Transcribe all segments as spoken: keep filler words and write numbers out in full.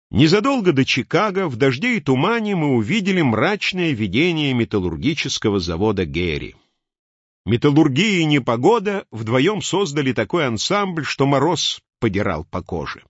Незадолго до Чикаго в дожде и тумане мы увидели мрачное видение металлургического завода Герри. Металлургия и непогода вдвоем создали такой ансамбль, что мороз подирал по коже.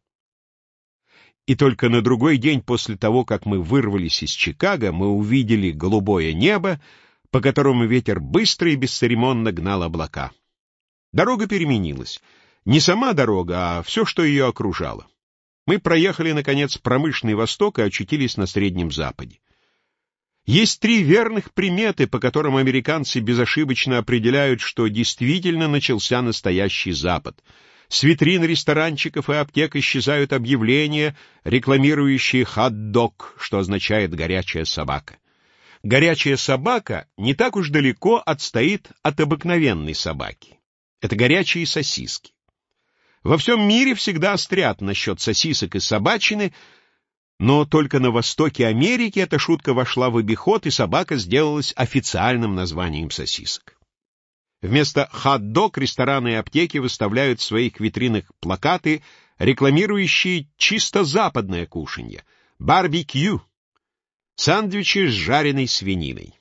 И только на другой день после того, как мы вырвались из Чикаго, мы увидели голубое небо, по которому ветер быстро и бесцеремонно гнал облака. Дорога переменилась. Не сама дорога, а все, что ее окружало. Мы проехали, наконец, промышленный Восток и очутились на Среднем Западе. Есть три верных приметы, по которым американцы безошибочно определяют, что действительно начался настоящий Запад. С витрин ресторанчиков и аптек исчезают объявления, рекламирующие хот-дог, что означает «горячая собака». Горячая собака не так уж далеко отстоит от обыкновенной собаки. Это горячие сосиски. Во всем мире всегда острят насчет сосисок и собачины, но только на востоке Америки эта шутка вошла в обиход, и собака сделалась официальным названием сосисок. Вместо хот-дог рестораны и аптеки выставляют в своих витринах плакаты, рекламирующие чисто западное кушанье — барбекю, сэндвичи с жареной свининой.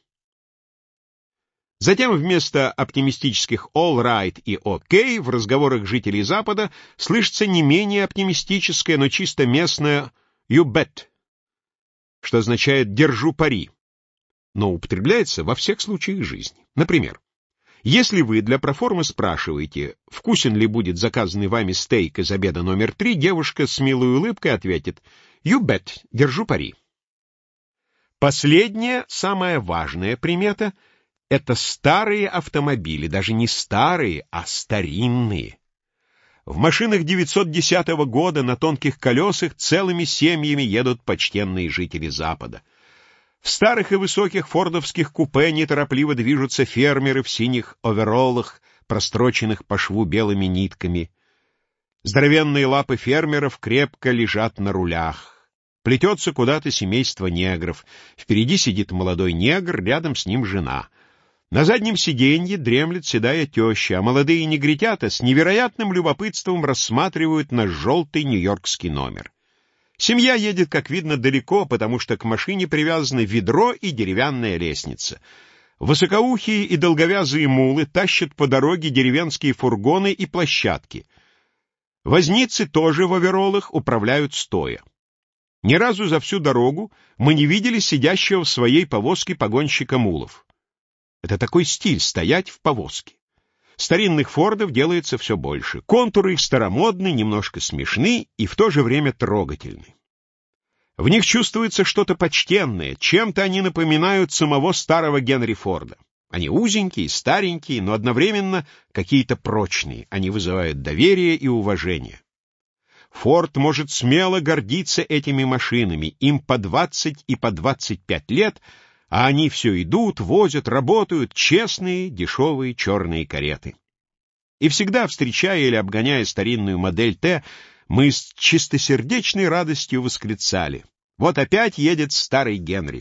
Затем вместо оптимистических «all right» и «ok» в разговорах жителей Запада слышится не менее оптимистическое, но чисто местное «you bet», что означает «держу пари», но употребляется во всех случаях жизни. Например, если вы для проформы спрашиваете, вкусен ли будет заказанный вами стейк из обеда номер три, девушка с милой улыбкой ответит «you bet», «держу пари». Последняя, самая важная примета — это старые автомобили, даже не старые, а старинные. В машинах девятьсот десятого года на тонких колесах целыми семьями едут почтенные жители Запада. В старых и высоких фордовских купе неторопливо движутся фермеры в синих овероллах, простроченных по шву белыми нитками. Здоровенные лапы фермеров крепко лежат на рулях. Плетется куда-то семейство негров. Впереди сидит молодой негр, рядом с ним жена. На заднем сиденье дремлет седая теща, а молодые негритята с невероятным любопытством рассматривают наш желтый нью-йоркский номер. Семья едет, как видно, далеко, потому что к машине привязаны ведро и деревянная лестница. Высокоухие и долговязые мулы тащат по дороге деревенские фургоны и площадки. Возницы тоже в овероллах управляют стоя. Ни разу за всю дорогу мы не видели сидящего в своей повозке погонщика мулов. Это такой стиль — стоять в повозке. Старинных фордов делается все больше. Контуры их старомодны, немножко смешны и в то же время трогательны. В них чувствуется что-то почтенное, чем-то они напоминают самого старого Генри Форда. Они узенькие, старенькие, но одновременно какие-то прочные. Они вызывают доверие и уважение. Форд может смело гордиться этими машинами. Им по двадцать и по двадцать пять лет, а они все идут, возят, работают, честные, дешевые черные кареты. И всегда, встречая или обгоняя старинную модель Т, мы с чистосердечной радостью восклицали: «Вот опять едет старый Генри».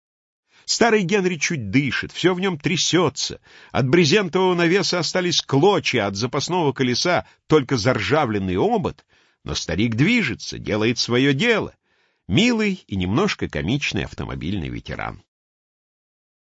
Старый Генри чуть дышит, все в нем трясется. От брезентового навеса остались клочья, от запасного колеса только заржавленный обод, но старик движется, делает свое дело. Милый и немножко комичный автомобильный ветеран.